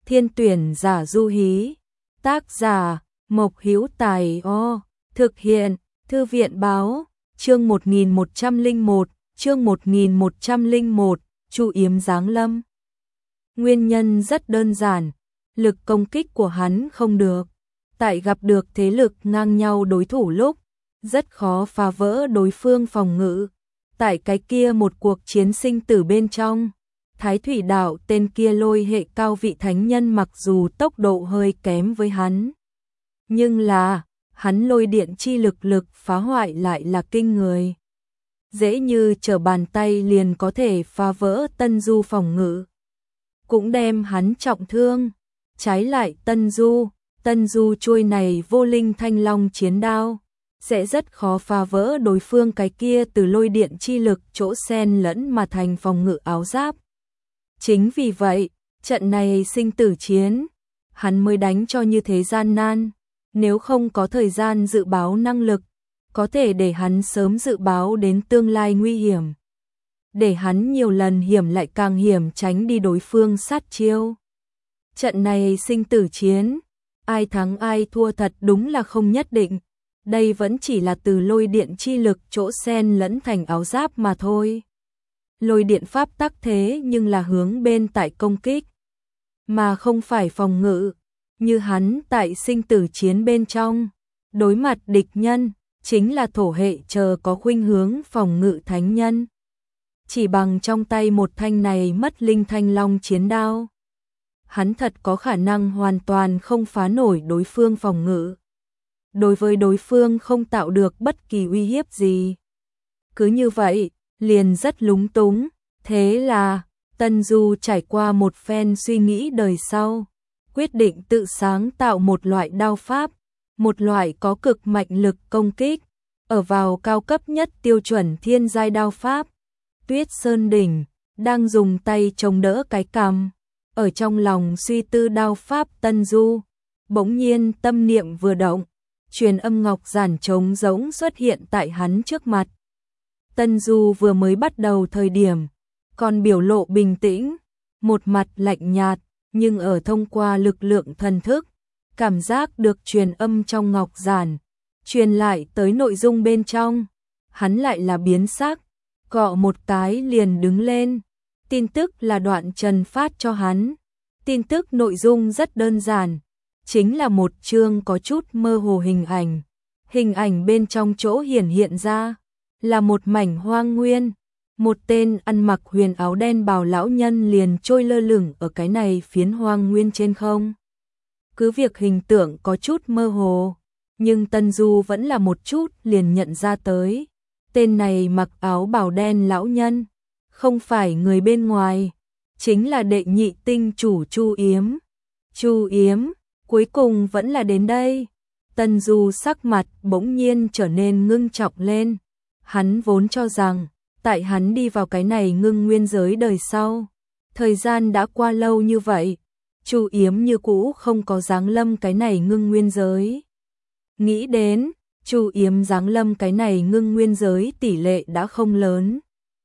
Thiên tuyển giả du hí. Tác giả Mộc Hữu Tài. Thực hiện Thư viện báo. Chương 1101, chương 1101, Chu Yếm giáng lâm. Nguyên nhân rất đơn giản, lực công kích của hắn không được. Tại gặp được thế lực ngang nhau đối thủ lúc, rất khó phá vỡ đối phương phòng ngự. Tại cái kia một cuộc chiến sinh tử bên trong, Thái Thủy Đạo tên kia lôi hệ cao vị thánh nhân mặc dù tốc độ hơi kém với hắn, nhưng là hắn lôi điện chi lực phá hoại lại là kinh người. Dễ như trở bàn tay liền có thể phá vỡ Tân Du phòng ngự, cũng đem hắn trọng thương. Trái lại Tân Du chuôi này vô linh thanh long chiến đao, sẽ rất khó phá vỡ đối phương cái kia từ lôi điện chi lực chỗ xen lẫn mà thành phòng ngự áo giáp. Chính vì vậy, trận này sinh tử chiến, hắn mới đánh cho như thế gian nan. Nếu không có thời gian dự báo năng lực, có thể để hắn sớm dự báo đến tương lai nguy hiểm, để hắn nhiều lần hiểm lại càng hiểm tránh đi đối phương sát chiêu. Trận này sinh tử chiến, ai thắng ai thua thật đúng là không nhất định. Đây vẫn chỉ là từ lôi điện chi lực chỗ xen lẫn thành áo giáp mà thôi. Lôi điện pháp tắc thế nhưng là hướng bên tại công kích, mà không phải phòng ngự. Như hắn tại sinh tử chiến bên trong, đối mặt địch nhân, chính là thổ hệ chờ có khuynh hướng phòng ngự thánh nhân. Chỉ bằng trong tay một thanh này mất linh thanh long chiến đao, hắn thật có khả năng hoàn toàn không phá nổi đối phương phòng ngự. Đối với đối phương không tạo được bất kỳ uy hiếp gì. Cứ như vậy, liền rất lúng túng. Thế là, Tân Du trải qua một phen suy nghĩ đời sau, quyết định tự sáng tạo một loại đao pháp, một loại có cực mạnh lực công kích, ở vào cao cấp nhất tiêu chuẩn thiên giai đao pháp. Tuyết Sơn Đỉnh đang dùng tay chống đỡ cái cằm, ở trong lòng suy tư đao pháp Tân Du, bỗng nhiên tâm niệm vừa động, truyền âm ngọc giản trống rỗng xuất hiện tại hắn trước mặt. Tân Du vừa mới bắt đầu thời điểm, còn biểu lộ bình tĩnh, một mặt lạnh nhạt, nhưng ở thông qua lực lượng thần thức, cảm giác được truyền âm trong ngọc giản, truyền lại tới nội dung bên trong, hắn lại là biến sắc, cọ một cái liền đứng lên. Tin tức là Đoạn Trần phát cho hắn. Tin tức nội dung rất đơn giản, chính là một chương có chút mơ hồ hình ảnh. Hình ảnh bên trong chỗ hiển hiện ra là một mảnh hoang nguyên, một tên ăn mặc huyền áo đen bào lão nhân liền trôi lơ lửng ở cái này phiến hoang nguyên trên không. Cứ việc hình tượng có chút mơ hồ, nhưng Tân Du vẫn là một chút liền nhận ra tới. Tên này mặc áo bào đen lão nhân, không phải người bên ngoài, chính là đệ nhị tinh chủ Chu Yếm. Chu Yếm, cuối cùng vẫn là đến đây. Tân Du sắc mặt bỗng nhiên trở nên ngưng trọng lên. Hắn vốn cho rằng, tại hắn đi vào cái này ngưng nguyên giới đời sau, thời gian đã qua lâu như vậy, Chu Yếm như cũ không có giáng lâm cái này ngưng nguyên giới. Nghĩ đến, Chu Yếm giáng lâm cái này ngưng nguyên giới tỷ lệ đã không lớn.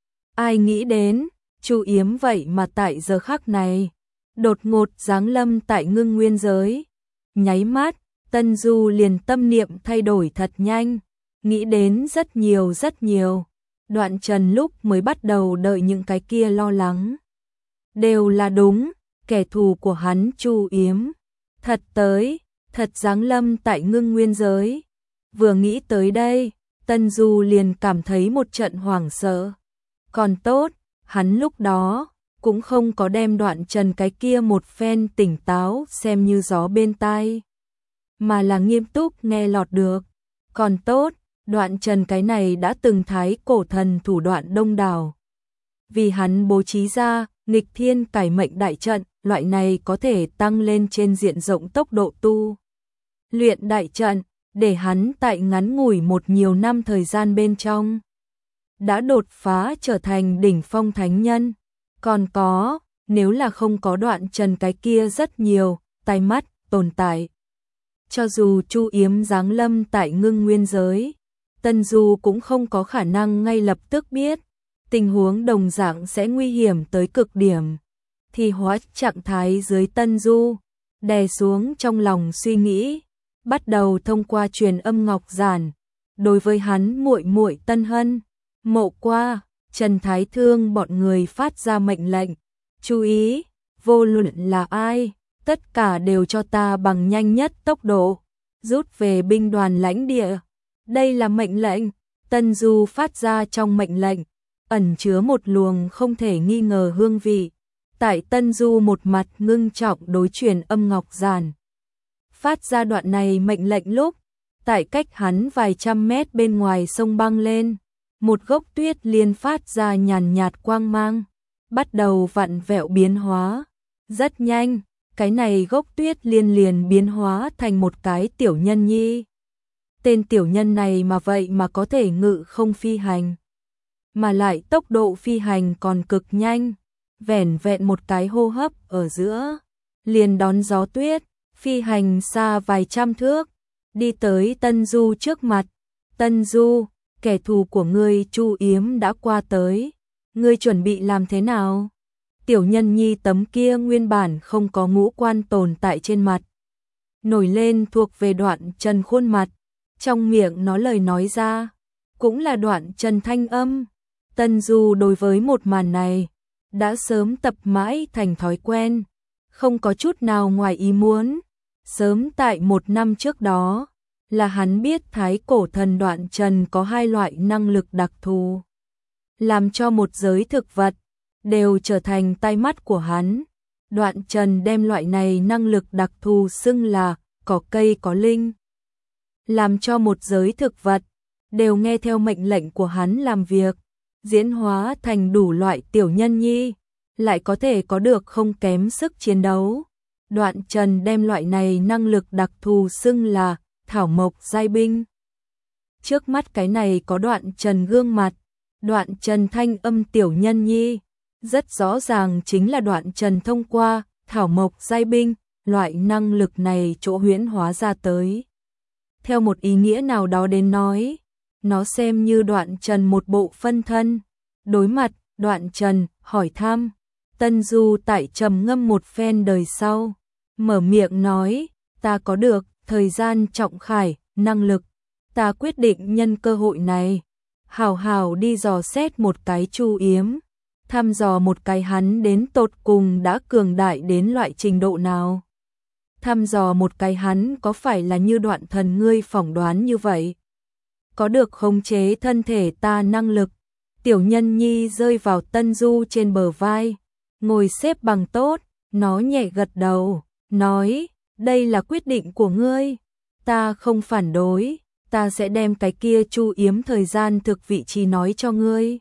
Ai nghĩ đến, Chu Yếm vậy mà tại giờ khắc này, đột ngột giáng lâm tại ngưng nguyên giới. Nháy mắt, Tân Du liền tâm niệm thay đổi thật nhanh, nghĩ đến rất nhiều. Đoạn Trần lúc mới bắt đầu đợi những cái kia lo lắng, đều là đúng, kẻ thù của hắn Chu Yếm, thật giáng lâm tại ngưng nguyên giới. Vừa nghĩ tới đây, Tân Du liền cảm thấy một trận hoảng sợ. Còn tốt, hắn lúc đó cũng không có đem Đoạn Trần cái kia một phen tỉnh táo xem như gió bên tai, mà là nghiêm túc nghe lọt được. Còn tốt, Đoạn Trần cái này đã từng thái cổ thần thủ đoạn đông đảo. Vì hắn bố trí ra nghịch thiên cải mệnh đại trận, loại này có thể tăng lên trên diện rộng tốc độ tu luyện đại trận, để hắn tại ngắn ngủi nhiều năm thời gian bên trong đã đột phá trở thành đỉnh phong thánh nhân. Còn có, nếu là không có Đoạn Trần cái kia rất nhiều tai mắt tồn tại, cho dù Chu Yếm giáng lâm tại ngưng nguyên giới, Tân Du cũng không có khả năng ngay lập tức biết, tình huống đồng dạng sẽ nguy hiểm tới cực điểm. thì hóa trạng thái dưới Tân Du, đè xuống trong lòng suy nghĩ, bắt đầu thông qua truyền âm ngọc giản, đối với hắn muội muội Tân Hân, Mộ Qua, Trần Thái Thương bọn người phát ra mệnh lệnh, chú ý, vô luận là ai, tất cả đều cho ta bằng nhanh nhất tốc độ, rút về binh đoàn lãnh địa. Đây là mệnh lệnh, Tân Du phát ra trong mệnh lệnh, ẩn chứa một luồng không thể nghi ngờ hương vị. Tại Tân Du một mặt ngưng trọng đối truyền âm ngọc giản. Phát ra đoạn này mệnh lệnh lúc, tại cách hắn vài trăm mét bên ngoài sông băng lên, một gốc tuyết liên phát ra nhàn nhạt quang mang, bắt đầu vặn vẹo biến hóa. Rất nhanh, cái này gốc tuyết liên liền biến hóa thành một cái tiểu nhân nhi. Tên tiểu nhân này mà vậy mà có thể ngự không phi hành, mà lại tốc độ phi hành còn cực nhanh, vẻn vẹn một cái hô hấp ở giữa, liền đón gió tuyết, phi hành xa vài trăm thước, đi tới Tân Du trước mặt. Tân Du, kẻ thù của ngươi Chu Yếm đã qua tới, ngươi chuẩn bị làm thế nào? Tiểu nhân nhi tấm kia nguyên bản không có ngũ quan tồn tại trên mặt, nổi lên thuộc về Đoạn Trần khuôn mặt, trong miệng nó lời nói ra, cũng là Đoạn Trần thanh âm. Tân Du đối với một màn này, đã sớm tập mãi thành thói quen, không có chút nào ngoài ý muốn. Sớm tại 1 năm trước đó, là hắn biết thái cổ thần Đoạn Trần có 2 loại năng lực đặc thù, làm cho một giới thực vật đều trở thành tai mắt của hắn. Đoạn Trần đem loại này năng lực đặc thù xưng là cỏ cây có linh, làm cho một giới thực vật đều nghe theo mệnh lệnh của hắn làm việc, diễn hóa thành đủ loại tiểu nhân nhi, lại có thể có được không kém sức chiến đấu. Đoạn Trần đem loại này năng lực đặc thù xưng là thảo mộc giai binh. Trước mắt cái này có Đoạn Trần gương mặt, Đoạn Trần thanh âm tiểu nhân nhi, rất rõ ràng chính là Đoạn Trần thông qua thảo mộc giai binh, loại năng lực này chỗ huyễn hóa ra tới. Theo một ý nghĩa nào đó đến nói, nó xem như Đoạn Trần một bộ phân thân. Đối mặt Đoạn Trần hỏi thăm, Tân Du tại trầm ngâm một phen đời sau, mở miệng nói, ta có được thời gian trọng khải, năng lực, ta quyết định nhân cơ hội này, hào hào đi dò xét một cái Chu Yếm, thăm dò một cái hắn đến tột cùng đã cường đại đến loại trình độ nào. Thăm dò một cái hắn có phải là như Đoạn Thần ngươi phỏng đoán như vậy, có được khống chế thân thể ta năng lực. Tiểu nhân nhi rơi vào Tân Du trên bờ vai, ngồi xếp bằng tốt, nó nhẹ gật đầu, nói, đây là quyết định của ngươi, ta không phản đối, ta sẽ đem cái kia Chu Yếm thời gian thực vị trí nói cho ngươi.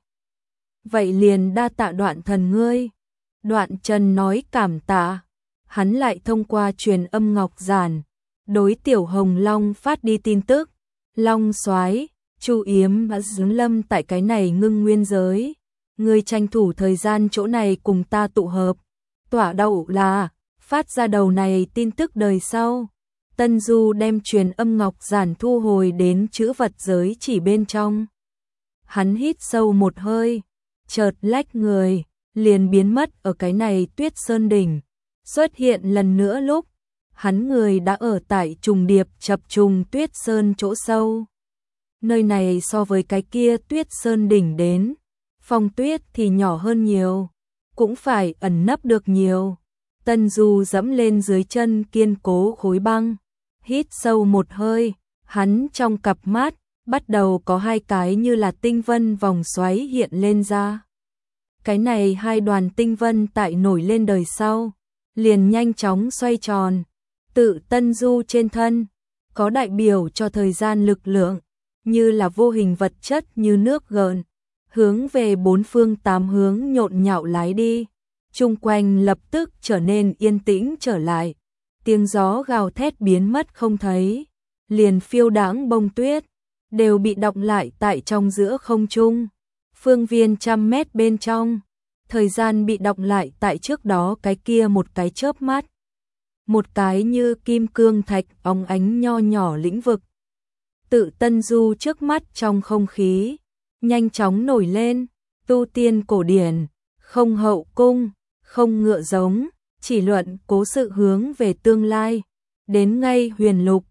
Vậy liền đa tạ Đoạn Thần ngươi. Đoạn Trần nói cảm tạ, hắn lại thông qua truyền âm ngọc giản, đối Tiểu Hồng Long phát đi tin tức, Long soái, Chu Yếm đã dứng lâm tại cái này ngưng nguyên giới, ngươi tranh thủ thời gian chỗ này cùng ta tụ hợp. Tỏa đậu là phát ra đầu này tin tức đời sau. Tân Du đem truyền âm ngọc giản thu hồi đến chữ vật giới chỉ bên trong. Hắn hít sâu một hơi, chợt lách người, liền biến mất ở cái này Tuyết Sơn đỉnh. Xuất hiện lần nữa lúc, hắn người đã ở tại trùng điệp chập trùng Tuyết Sơn chỗ sâu. Nơi này so với cái kia Tuyết Sơn đỉnh đến, phong tuyết thì nhỏ hơn nhiều, cũng phải ẩn nấp được nhiều. Tân Du dẫm lên dưới chân kiên cố khối băng, hít sâu một hơi, hắn trong cặp mắt bắt đầu có 2 cái như là tinh vân vòng xoáy hiện lên ra. Cái này 2 đoàn tinh vân tại nổi lên đời sau, liền nhanh chóng xoay tròn, tự Tân Du trên thân, có đại biểu cho thời gian lực lượng, như là vô hình vật chất như nước gợn, hướng về 4 phương 8 hướng nhộn nhạo lái đi. Chung quanh lập tức trở nên yên tĩnh trở lại, tiếng gió gào thét biến mất không thấy, liền phiêu đãng bông tuyết đều bị đọng lại tại trong giữa không trung. Phương viên 100 mét bên trong, thời gian bị đọng lại tại trước đó cái kia một cái chớp mắt. Một cái như kim cương thạch óng ánh nho nhỏ lĩnh vực. Tự Tân Du trước mắt trong không khí, nhanh chóng nổi lên, tu tiên cổ điển, không hậu cung, không ngựa giống, chỉ luận cố sự hướng về tương lai. Đến ngay huyền lục,